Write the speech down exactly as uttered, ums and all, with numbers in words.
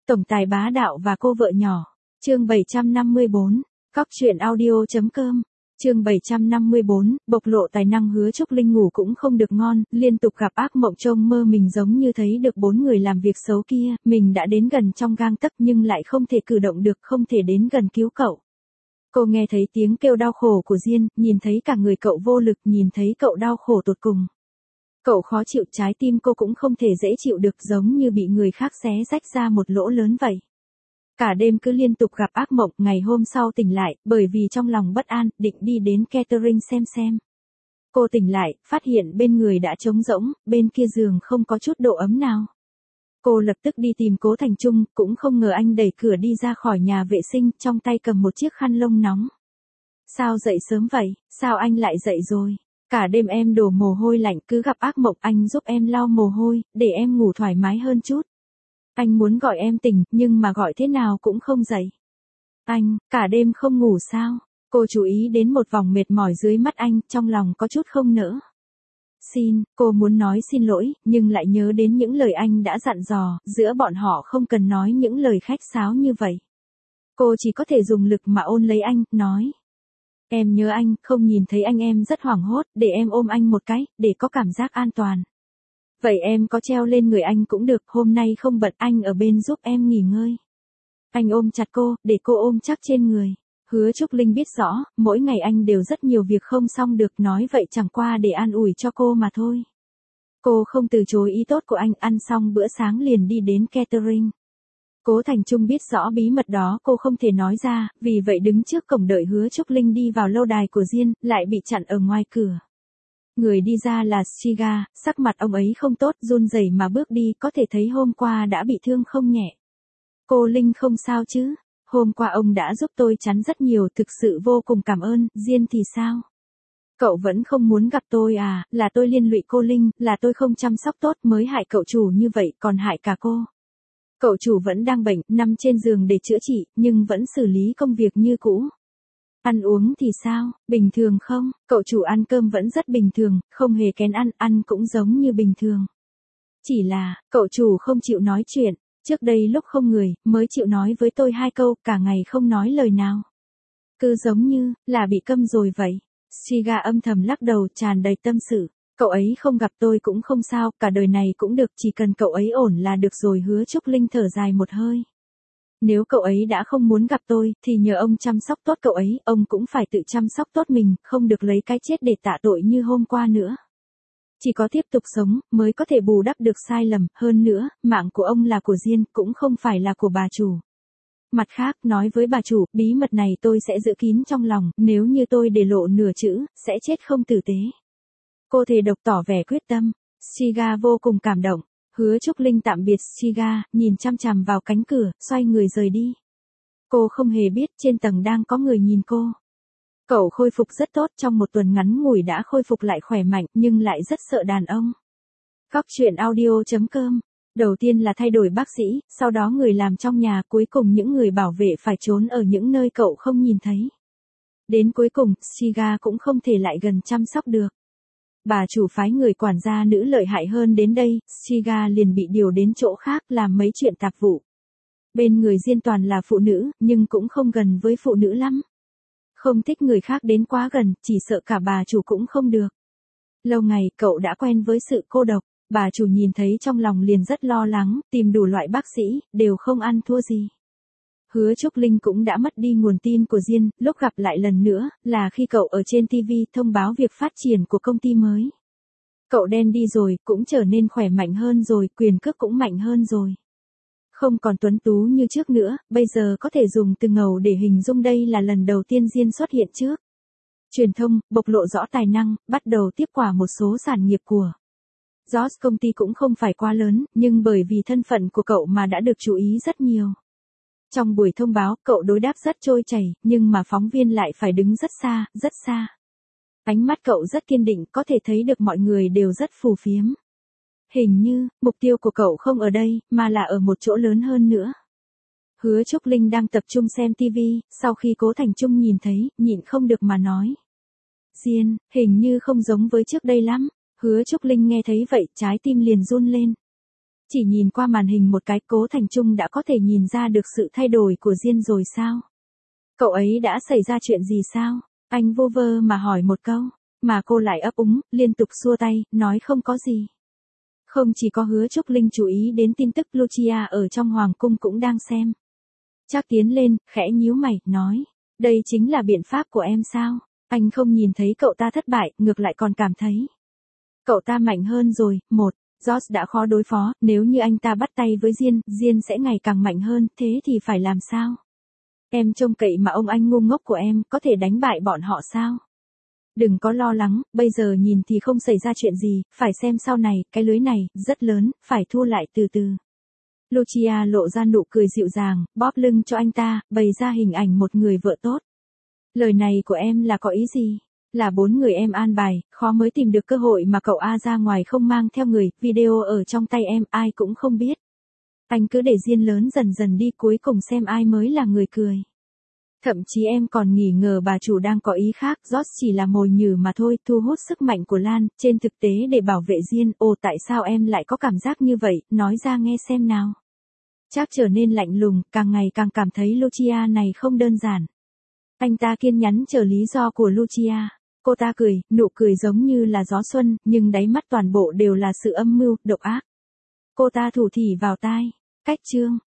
Tổng tài bá đạo và cô vợ nhỏ. Chương bảy trăm năm mươi bốn. Cóc truyện audio.com. Chương bảy trăm năm mươi bốn, bộc lộ tài năng. Hứa Trúc Linh ngủ cũng không được ngon, liên tục gặp ác mộng, trông mơ mình giống như thấy được bốn người làm việc xấu kia, mình đã đến gần trong gang tấc nhưng lại không thể cử động được, không thể đến gần cứu cậu. Cô nghe thấy tiếng kêu đau khổ của Diên, nhìn thấy cả người cậu vô lực, nhìn thấy cậu đau khổ tột cùng. Cậu khó chịu, trái tim cô cũng không thể dễ chịu được, giống như bị người khác xé rách ra một lỗ lớn vậy. Cả đêm cứ liên tục gặp ác mộng, ngày hôm sau tỉnh lại, bởi vì trong lòng bất an, định đi đến catering xem xem. Cô tỉnh lại, phát hiện bên người đã trống rỗng, bên kia giường không có chút độ ấm nào. Cô lập tức đi tìm Cố Thành Trung, cũng không ngờ anh đẩy cửa đi ra khỏi nhà vệ sinh, trong tay cầm một chiếc khăn lông nóng. Sao dậy sớm vậy, sao anh lại dậy rồi? Cả đêm em đổ mồ hôi lạnh, cứ gặp ác mộng anh giúp em lau mồ hôi, để em ngủ thoải mái hơn chút. Anh muốn gọi em tỉnh, nhưng mà gọi thế nào cũng không dậy. Anh, cả đêm không ngủ sao? Cô chú ý đến một vòng mệt mỏi dưới mắt anh, trong lòng có chút không nỡ. Xin, cô muốn nói xin lỗi, nhưng lại nhớ đến những lời anh đã dặn dò, giữa bọn họ không cần nói những lời khách sáo như vậy. Cô chỉ có thể dùng lực mà ôn lấy anh, nói. Em nhớ anh, không nhìn thấy anh em rất hoảng hốt, để em ôm anh một cái, để có cảm giác an toàn. Vậy em có treo lên người anh cũng được, hôm nay không bận, anh ở bên giúp em nghỉ ngơi. Anh ôm chặt cô, để cô ôm chắc trên người. Hứa Trúc Linh biết rõ, mỗi ngày anh đều rất nhiều việc không xong được, nói vậy chẳng qua để an ủi cho cô mà thôi. Cô không từ chối ý tốt của anh, ăn xong bữa sáng liền đi đến catering. Cố Thành Trung biết rõ bí mật đó cô không thể nói ra, vì vậy đứng trước cổng đợi Hứa Trúc Linh đi vào lâu đài của Diên, lại bị chặn ở ngoài cửa. Người đi ra là Shiga, sắc mặt ông ấy không tốt, run rẩy mà bước đi, có thể thấy hôm qua đã bị thương không nhẹ. Cô Linh không sao chứ? Hôm qua ông đã giúp tôi chắn rất nhiều, thực sự vô cùng cảm ơn. Diên thì sao? Cậu vẫn không muốn gặp tôi à? Là tôi liên lụy cô Linh, là tôi không chăm sóc tốt mới hại cậu chủ như vậy, còn hại cả cô. Cậu chủ vẫn đang bệnh, nằm trên giường để chữa trị, nhưng vẫn xử lý công việc như cũ. Ăn uống thì sao, bình thường không? Cậu chủ ăn cơm vẫn rất bình thường, không hề kén ăn, ăn cũng giống như bình thường. Chỉ là, cậu chủ không chịu nói chuyện, trước đây lúc không người, mới chịu nói với tôi hai câu, cả ngày không nói lời nào. Cứ giống như, là bị câm rồi vậy. Shiga âm thầm lắc đầu, tràn đầy tâm sự. Cậu ấy không gặp tôi cũng không sao, cả đời này cũng được, chỉ cần cậu ấy ổn là được rồi. Hứa Trúc Linh thở dài một hơi. Nếu cậu ấy đã không muốn gặp tôi, thì nhờ ông chăm sóc tốt cậu ấy, ông cũng phải tự chăm sóc tốt mình, không được lấy cái chết để tạ tội như hôm qua nữa. Chỉ có tiếp tục sống, mới có thể bù đắp được sai lầm, hơn nữa, mạng của ông là của Diên, cũng không phải là của bà chủ. Mặt khác, nói với bà chủ, bí mật này tôi sẽ giữ kín trong lòng, nếu như tôi để lộ nửa chữ, sẽ chết không tử tế. Cô thề độc tỏ vẻ quyết tâm. Shiga vô cùng cảm động. Hứa Trúc Linh tạm biệt Shiga, nhìn chăm chằm vào cánh cửa, xoay người rời đi. Cô không hề biết trên tầng đang có người nhìn cô. Cậu khôi phục rất tốt, trong một tuần ngắn ngủi đã khôi phục lại khỏe mạnh, nhưng lại rất sợ đàn ông. Cóc truyện audio.com. Đầu tiên là thay đổi bác sĩ, sau đó người làm trong nhà, cuối cùng những người bảo vệ phải trốn ở những nơi cậu không nhìn thấy. Đến cuối cùng, Shiga cũng không thể lại gần chăm sóc được. Bà chủ phái người quản gia nữ lợi hại hơn đến đây, Shiga liền bị điều đến chỗ khác làm mấy chuyện tạp vụ. Bên người Diên toàn là phụ nữ, nhưng cũng không gần với phụ nữ lắm. Không thích người khác đến quá gần, chỉ sợ cả bà chủ cũng không được. Lâu ngày, cậu đã quen với sự cô độc, bà chủ nhìn thấy trong lòng liền rất lo lắng, tìm đủ loại bác sĩ, đều không ăn thua gì. Hứa Trúc Linh cũng đã mất đi nguồn tin của Diên, lúc gặp lại lần nữa, là khi cậu ở trên ti vi thông báo việc phát triển của công ty mới. Cậu đen đi rồi, cũng trở nên khỏe mạnh hơn rồi, quyền cước cũng mạnh hơn rồi. Không còn tuấn tú như trước nữa, bây giờ có thể dùng từ ngầu để hình dung đây là lần đầu tiên Diên xuất hiện trước. Truyền thông, bộc lộ rõ tài năng, bắt đầu tiếp quả một số sản nghiệp của George. Công ty cũng không phải quá lớn, nhưng bởi vì thân phận của cậu mà đã được chú ý rất nhiều. Trong buổi thông báo, cậu đối đáp rất trôi chảy, nhưng mà phóng viên lại phải đứng rất xa, rất xa. Ánh mắt cậu rất kiên định, có thể thấy được mọi người đều rất phù phiếm. Hình như, mục tiêu của cậu không ở đây, mà là ở một chỗ lớn hơn nữa. Hứa Trúc Linh đang tập trung xem ti vi, sau khi Cố Thành Trung nhìn thấy, nhịn không được mà nói. Diên, hình như không giống với trước đây lắm. Hứa Trúc Linh nghe thấy vậy, trái tim liền run lên. Chỉ nhìn qua màn hình một cái Cố Thành Trung đã có thể nhìn ra được sự thay đổi của Diên rồi sao? Cậu ấy đã xảy ra chuyện gì sao? Anh vô vơ mà hỏi một câu, mà cô lại ấp úng, liên tục xua tay, nói không có gì. Không chỉ có Hứa Trúc Linh chú ý đến tin tức Lucia ở trong Hoàng cung cũng đang xem. Trác tiến lên, khẽ nhíu mày, nói, đây chính là biện pháp của em sao? Anh không nhìn thấy cậu ta thất bại, ngược lại còn cảm thấy cậu ta mạnh hơn rồi. Một, George đã khó đối phó, nếu như anh ta bắt tay với Diên, Diên sẽ ngày càng mạnh hơn, thế thì phải làm sao? Em trông cậy mà ông anh ngu ngốc của em có thể đánh bại bọn họ sao? Đừng có lo lắng, bây giờ nhìn thì không xảy ra chuyện gì, phải xem sau này, cái lưới này, rất lớn, phải thu lại từ từ. Lucia lộ ra nụ cười dịu dàng, bóp lưng cho anh ta, bày ra hình ảnh một người vợ tốt. Lời này của em là có ý gì? Là bốn người em an bài, khó mới tìm được cơ hội mà cậu A ra ngoài không mang theo người, video ở trong tay em, ai cũng không biết. Anh cứ để Diên lớn dần dần đi, cuối cùng xem ai mới là người cười. Thậm chí em còn nghi ngờ bà chủ đang có ý khác, George chỉ là mồi nhử mà thôi, thu hút sức mạnh của Lan, trên thực tế để bảo vệ Diên. Ồ, tại sao em lại có cảm giác như vậy, nói ra nghe xem nào. Trác trở nên lạnh lùng, càng ngày càng cảm thấy Lucia này không đơn giản. Anh ta kiên nhẫn chờ lý do của Lucia. Cô ta cười, nụ cười giống như là gió xuân, nhưng đáy mắt toàn bộ đều là sự âm mưu, độc ác. Cô ta thủ thỉ vào tai, cách chương.